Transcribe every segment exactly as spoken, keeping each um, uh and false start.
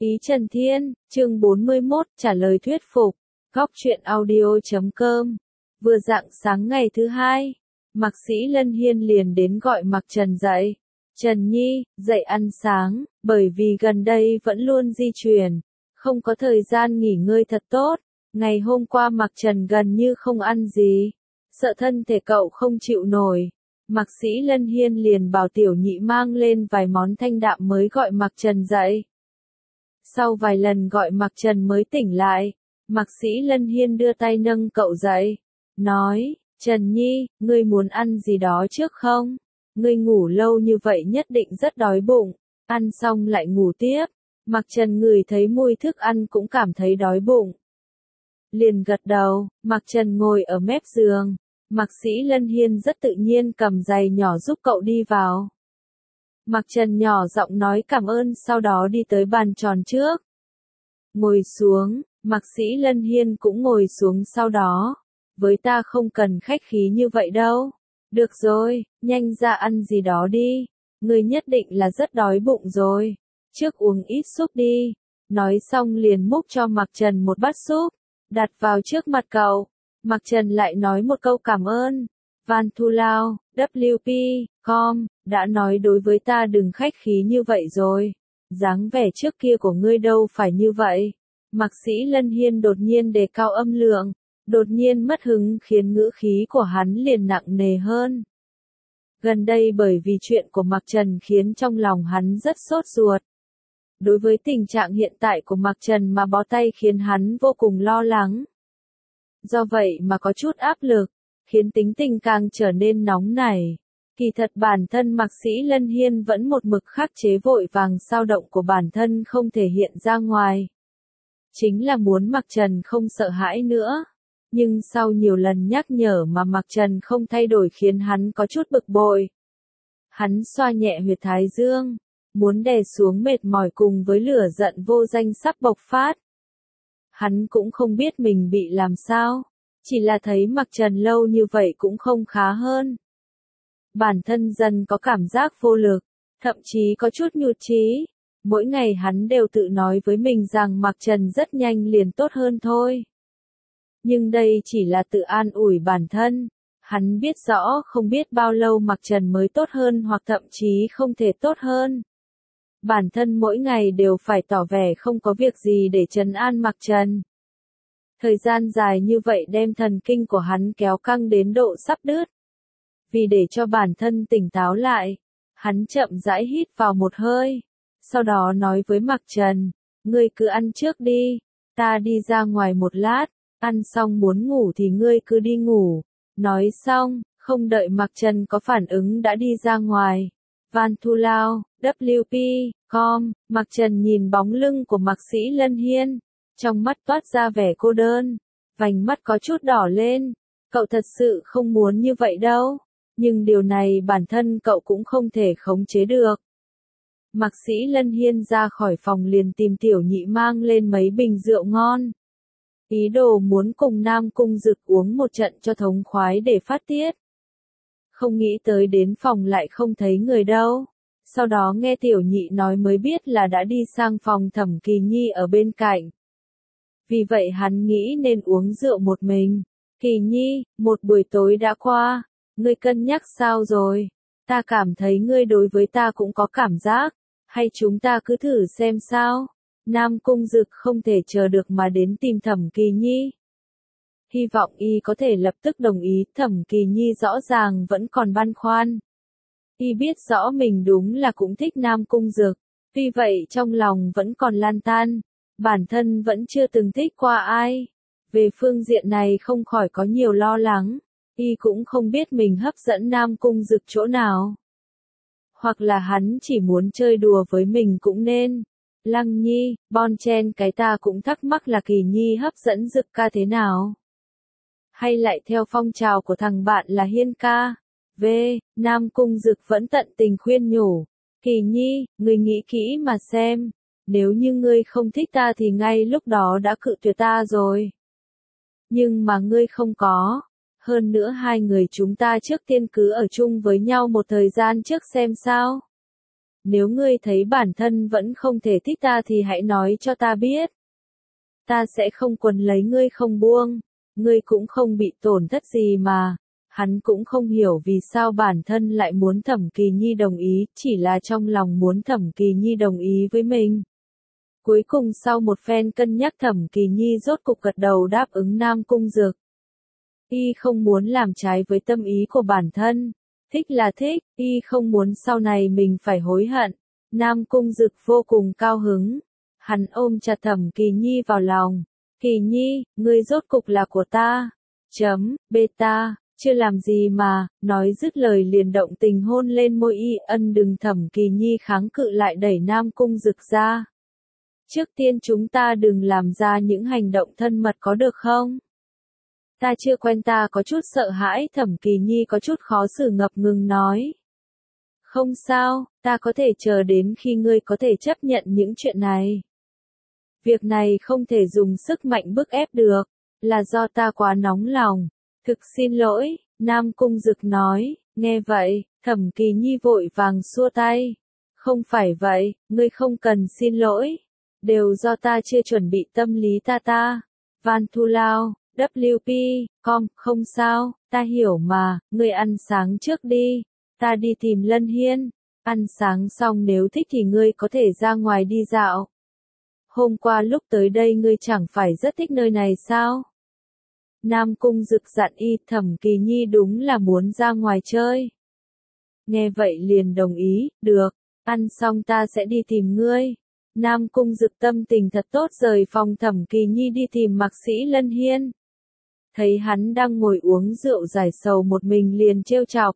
Ý Trần Thiên, chương bốn mươi mốt, trả lời thuyết phục. Góc truyện audio chấm com. Vừa rạng sáng ngày thứ hai, Mạc Sĩ Lân Hiên liền đến gọi Mạc Trần dậy. Trần Nhi, dậy ăn sáng, bởi vì gần đây vẫn luôn di chuyển, không có thời gian nghỉ ngơi thật tốt. Ngày hôm qua Mạc Trần gần như không ăn gì, sợ thân thể cậu không chịu nổi. Mạc Sĩ Lân Hiên liền bảo Tiểu Nhị mang lên vài món thanh đạm mới gọi Mạc Trần dậy. Sau vài lần gọi Mạc Trần mới tỉnh lại, Mạc Sĩ Lân Hiên đưa tay nâng cậu dậy, nói, Trần Nhi, ngươi muốn ăn gì đó trước không? Ngươi ngủ lâu như vậy nhất định rất đói bụng, ăn xong lại ngủ tiếp. Mạc Trần ngửi thấy mùi thức ăn cũng cảm thấy đói bụng. Liền gật đầu, Mạc Trần ngồi ở mép giường, Mạc Sĩ Lân Hiên rất tự nhiên cầm giày nhỏ giúp cậu đi vào. Mạc Trần nhỏ giọng nói cảm ơn sau đó đi tới bàn tròn trước. Ngồi xuống, Mạc Sĩ Lân Hiên cũng ngồi xuống sau đó. Với ta không cần khách khí như vậy đâu. Được rồi, nhanh ra ăn gì đó đi. Ngươi nhất định là rất đói bụng rồi. Trước uống ít súp đi. Nói xong liền múc cho Mạc Trần một bát súp, đặt vào trước mặt cậu. Mạc Trần lại nói một câu cảm ơn. Van Thu Lao, W P, com, đã nói đối với ta đừng khách khí như vậy rồi. Dáng vẻ trước kia của ngươi đâu phải như vậy. Mạc Sĩ Lân Hiên đột nhiên đề cao âm lượng, đột nhiên mất hứng khiến ngữ khí của hắn liền nặng nề hơn. Gần đây bởi vì chuyện của Mạc Trần khiến trong lòng hắn rất sốt ruột. Đối với tình trạng hiện tại của Mạc Trần mà bó tay khiến hắn vô cùng lo lắng. Do vậy mà có chút áp lực, khiến tính tình càng trở nên nóng nảy. Kỳ thật bản thân Mạc Sĩ Lân Hiên vẫn một mực khắc chế vội vàng dao động của bản thân không thể hiện ra ngoài. Chính là muốn Mạc Trần không sợ hãi nữa. Nhưng sau nhiều lần nhắc nhở mà Mạc Trần không thay đổi khiến hắn có chút bực bội. Hắn xoa nhẹ huyệt thái dương, muốn đè xuống mệt mỏi cùng với lửa giận vô danh sắp bộc phát. Hắn cũng không biết mình bị làm sao, chỉ là thấy Mạc Trần lâu như vậy cũng không khá hơn. Bản thân dần có cảm giác vô lực, thậm chí có chút nhụt chí. Mỗi ngày hắn đều tự nói với mình rằng Mạc Trần rất nhanh liền tốt hơn thôi. Nhưng đây chỉ là tự an ủi bản thân. Hắn biết rõ không biết bao lâu Mạc Trần mới tốt hơn hoặc thậm chí không thể tốt hơn. Bản thân mỗi ngày đều phải tỏ vẻ không có việc gì để trấn an Mạc Trần. Thời gian dài như vậy đem thần kinh của hắn kéo căng đến độ sắp đứt. Vì để cho bản thân tỉnh táo lại, hắn chậm rãi hít vào một hơi. Sau đó nói với Mạc Trần, ngươi cứ ăn trước đi, ta đi ra ngoài một lát, ăn xong muốn ngủ thì ngươi cứ đi ngủ. Nói xong, không đợi Mạc Trần có phản ứng đã đi ra ngoài. Van Thu Lao, W P, com, Mạc Trần nhìn bóng lưng của Mạc Sĩ Lân Hiên, trong mắt toát ra vẻ cô đơn, vành mắt có chút đỏ lên. Cậu thật sự không muốn như vậy đâu, nhưng điều này bản thân cậu cũng không thể khống chế được. Mạc Sĩ Lân Hiên ra khỏi phòng liền tìm Tiểu Nhị mang lên mấy bình rượu ngon. Ý đồ muốn cùng Nam Cung Dực uống một trận cho thống khoái để phát tiết. Không nghĩ tới đến phòng lại không thấy người đâu. Sau đó nghe Tiểu Nhị nói mới biết là đã đi sang phòng Thẩm Kỳ Nhi ở bên cạnh. Vì vậy hắn nghĩ nên uống rượu một mình. Kỳ Nhi, một buổi tối đã qua, ngươi cân nhắc sao rồi? Ta cảm thấy ngươi đối với ta cũng có cảm giác, hay chúng ta cứ thử xem sao? Nam Cung Dực không thể chờ được mà đến tìm Thẩm Kỳ Nhi. Hy vọng y có thể lập tức đồng ý. Thẩm Kỳ Nhi rõ ràng vẫn còn băn khoăn. Y biết rõ mình đúng là cũng thích Nam Cung Dực, tuy vậy trong lòng vẫn còn lan tan. Bản thân vẫn chưa từng thích qua ai. Về phương diện này không khỏi có nhiều lo lắng. Y cũng không biết mình hấp dẫn Nam Cung Dực chỗ nào. Hoặc là hắn chỉ muốn chơi đùa với mình cũng nên. Lăng Nhi, bon chen cái ta cũng thắc mắc là Kỳ Nhi hấp dẫn Dực ca thế nào? Hay lại theo phong trào của thằng bạn là Hiên ca? V. Nam Cung Dực vẫn tận tình khuyên nhủ. Kỳ Nhi, ngươi nghĩ kỹ mà xem. Nếu như ngươi không thích ta thì ngay lúc đó đã cự tuyệt ta rồi. Nhưng mà ngươi không có. Hơn nữa hai người chúng ta trước tiên cứ ở chung với nhau một thời gian trước xem sao. Nếu ngươi thấy bản thân vẫn không thể thích ta thì hãy nói cho ta biết. Ta sẽ không quấn lấy ngươi không buông. Ngươi cũng không bị tổn thất gì mà. Hắn cũng không hiểu vì sao bản thân lại muốn Thẩm Kỳ Nhi đồng ý, chỉ là trong lòng muốn Thẩm Kỳ Nhi đồng ý với mình. Cuối cùng sau một phen cân nhắc Thẩm Kỳ Nhi rốt cục gật đầu đáp ứng Nam Cung Dực. Y không muốn làm trái với tâm ý của bản thân. Thích là thích, y không muốn sau này mình phải hối hận. Nam Cung Dực vô cùng cao hứng. Hắn ôm chặt Thẩm Kỳ Nhi vào lòng. Kỳ Nhi, ngươi rốt cục là của ta. Chấm, beta, chưa làm gì mà, nói dứt lời liền động tình hôn lên môi y. Ân đừng. Thẩm Kỳ Nhi kháng cự lại đẩy Nam Cung Dực ra. Trước tiên chúng ta đừng làm ra những hành động thân mật có được không? Ta chưa quen, ta có chút sợ hãi. Thẩm Kỳ Nhi có chút khó xử ngập ngừng nói. Không sao, ta có thể chờ đến khi ngươi có thể chấp nhận những chuyện này. Việc này không thể dùng sức mạnh bức ép được, là do ta quá nóng lòng. Thực xin lỗi, Nam Cung Dực nói. Nghe vậy, Thẩm Kỳ Nhi vội vàng xua tay. Không phải vậy, ngươi không cần xin lỗi. Đều do ta chưa chuẩn bị tâm lý ta ta. Van Thu Lao, W P, com, không sao, ta hiểu mà, ngươi ăn sáng trước đi. Ta đi tìm Lân Hiên. Ăn sáng xong nếu thích thì ngươi có thể ra ngoài đi dạo. Hôm qua lúc tới đây ngươi chẳng phải rất thích nơi này sao? Nam Cung Dực dặn y. Thẩm Kỳ Nhi đúng là muốn ra ngoài chơi. Nghe vậy liền đồng ý, được, ăn xong ta sẽ đi tìm ngươi. Nam Cung Dực tâm tình thật tốt rời phòng. Thẩm Kỳ Nhi đi tìm Mạc Sĩ Lân Hiên. Thấy hắn đang ngồi uống rượu giải sầu một mình liền trêu chọc.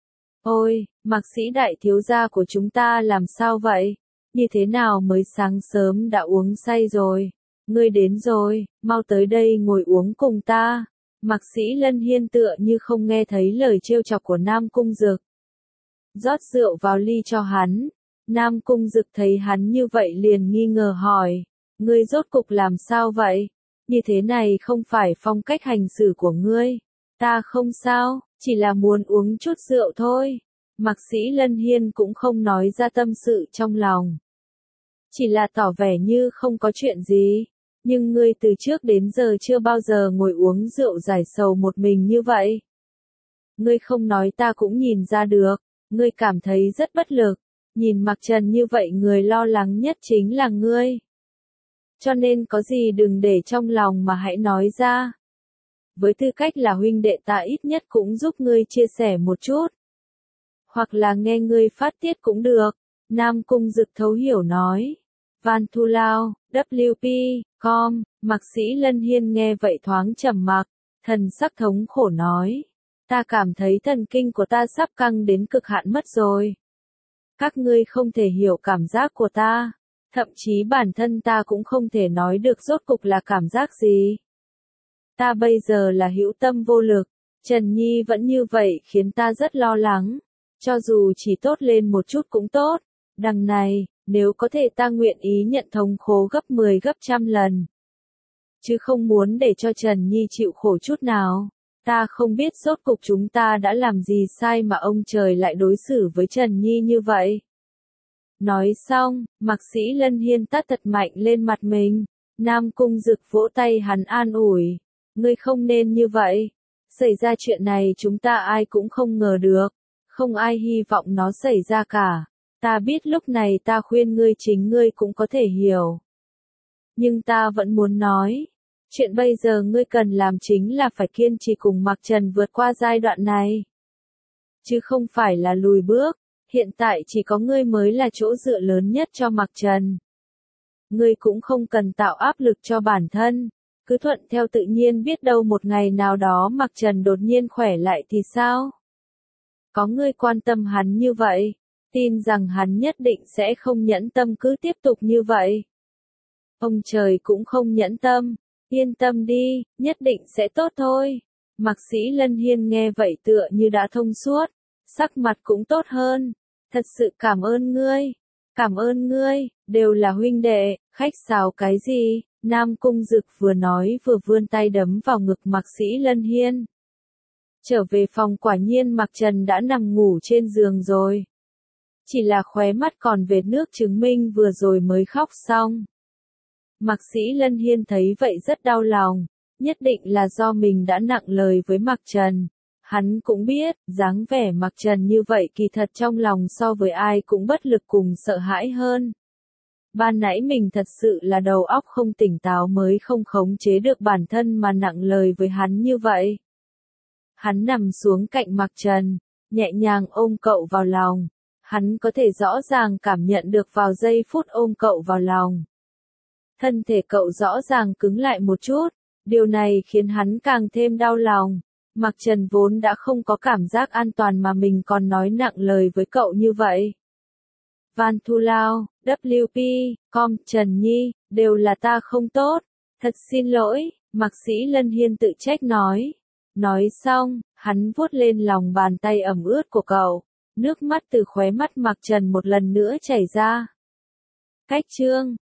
Ôi, Mạc Sĩ đại thiếu gia của chúng ta làm sao vậy? Như thế nào mới sáng sớm đã uống say rồi? Ngươi đến rồi, mau tới đây ngồi uống cùng ta. Mạc Sĩ Lân Hiên tựa như không nghe thấy lời trêu chọc của Nam Cung Dực. Rót rượu vào ly cho hắn. Nam Cung Dực thấy hắn như vậy liền nghi ngờ hỏi. Ngươi rốt cục làm sao vậy? Như thế này không phải phong cách hành xử của ngươi. Ta không sao, chỉ là muốn uống chút rượu thôi. Mạc Sĩ Lân Hiên cũng không nói ra tâm sự trong lòng. Chỉ là tỏ vẻ như không có chuyện gì. Nhưng ngươi từ trước đến giờ chưa bao giờ ngồi uống rượu giải sầu một mình như vậy. Ngươi không nói ta cũng nhìn ra được. Ngươi cảm thấy rất bất lực. Nhìn Mạc Trần như vậy người lo lắng nhất chính là ngươi. Cho nên có gì đừng để trong lòng mà hãy nói ra. Với tư cách là huynh đệ ta ít nhất cũng giúp ngươi chia sẻ một chút. Hoặc là nghe ngươi phát tiết cũng được. Nam Cung Dực thấu hiểu nói. Van Thu Lao, W P, com, Mạc Sĩ Lân Hiên nghe vậy thoáng trầm mặc, thần sắc thống khổ nói. Ta cảm thấy thần kinh của ta sắp căng đến cực hạn mất rồi. Các ngươi không thể hiểu cảm giác của ta. Thậm chí bản thân ta cũng không thể nói được rốt cục là cảm giác gì. Ta bây giờ là hữu tâm vô lực. Trần Nhi vẫn như vậy khiến ta rất lo lắng. Cho dù chỉ tốt lên một chút cũng tốt. Đằng này, nếu có thể ta nguyện ý nhận thống khổ gấp mười gấp trăm lần. Chứ không muốn để cho Trần Nhi chịu khổ chút nào. Ta không biết rốt cục chúng ta đã làm gì sai mà ông trời lại đối xử với Trần Nhi như vậy. Nói xong, Mạc Sĩ Lân Hiên tát thật mạnh lên mặt mình. Nam Cung Dực vỗ tay hắn an ủi. Ngươi không nên như vậy. Xảy ra chuyện này chúng ta ai cũng không ngờ được. Không ai hy vọng nó xảy ra cả. Ta biết lúc này ta khuyên ngươi chính ngươi cũng có thể hiểu. Nhưng ta vẫn muốn nói. Chuyện bây giờ ngươi cần làm chính là phải kiên trì cùng Mạc Trần vượt qua giai đoạn này. Chứ không phải là lùi bước. Hiện tại chỉ có ngươi mới là chỗ dựa lớn nhất cho Mạc Trần. Ngươi cũng không cần tạo áp lực cho bản thân. Cứ thuận theo tự nhiên, biết đâu một ngày nào đó Mạc Trần đột nhiên khỏe lại thì sao? Có ngươi quan tâm hắn như vậy. Tin rằng hắn nhất định sẽ không nhẫn tâm cứ tiếp tục như vậy. Ông trời cũng không nhẫn tâm. Yên tâm đi, nhất định sẽ tốt thôi. Mạc Sĩ Lân Hiên nghe vậy tựa như đã thông suốt. Sắc mặt cũng tốt hơn. Thật sự cảm ơn ngươi. Cảm ơn ngươi, đều là huynh đệ, khách sáo cái gì? Nam Cung Dực vừa nói vừa vươn tay đấm vào ngực Mạc Sĩ Lân Hiên. Trở về phòng quả nhiên Mạc Trần đã nằm ngủ trên giường rồi. chỉ là khóe mắt còn vệt nước chứng minh vừa rồi mới khóc xong. Mạc Sĩ Lân Hiên thấy vậy rất đau lòng, nhất định là do mình đã nặng lời với Mạc Trần. Hắn cũng biết, dáng vẻ Mạc Trần như vậy kỳ thật trong lòng so với ai cũng bất lực cùng sợ hãi hơn. Ban nãy mình thật sự là đầu óc không tỉnh táo mới không khống chế được bản thân mà nặng lời với hắn như vậy. Hắn nằm xuống cạnh Mạc Trần, nhẹ nhàng ôm cậu vào lòng. Hắn có thể rõ ràng cảm nhận được vào giây phút ôm cậu vào lòng. Thân thể cậu rõ ràng cứng lại một chút, điều này khiến hắn càng thêm đau lòng. Mạc Trần vốn đã không có cảm giác an toàn mà mình còn nói nặng lời với cậu như vậy. Van Thu Lao, W P, Com, Trần Nhi, đều là ta không tốt. Thật xin lỗi, Mạc Sĩ Lân Hiên tự trách nói. Nói xong, hắn vuốt lên lòng bàn tay ẩm ướt của cậu. Nước mắt từ khóe mắt Mạc Trần một lần nữa chảy ra. Cách chương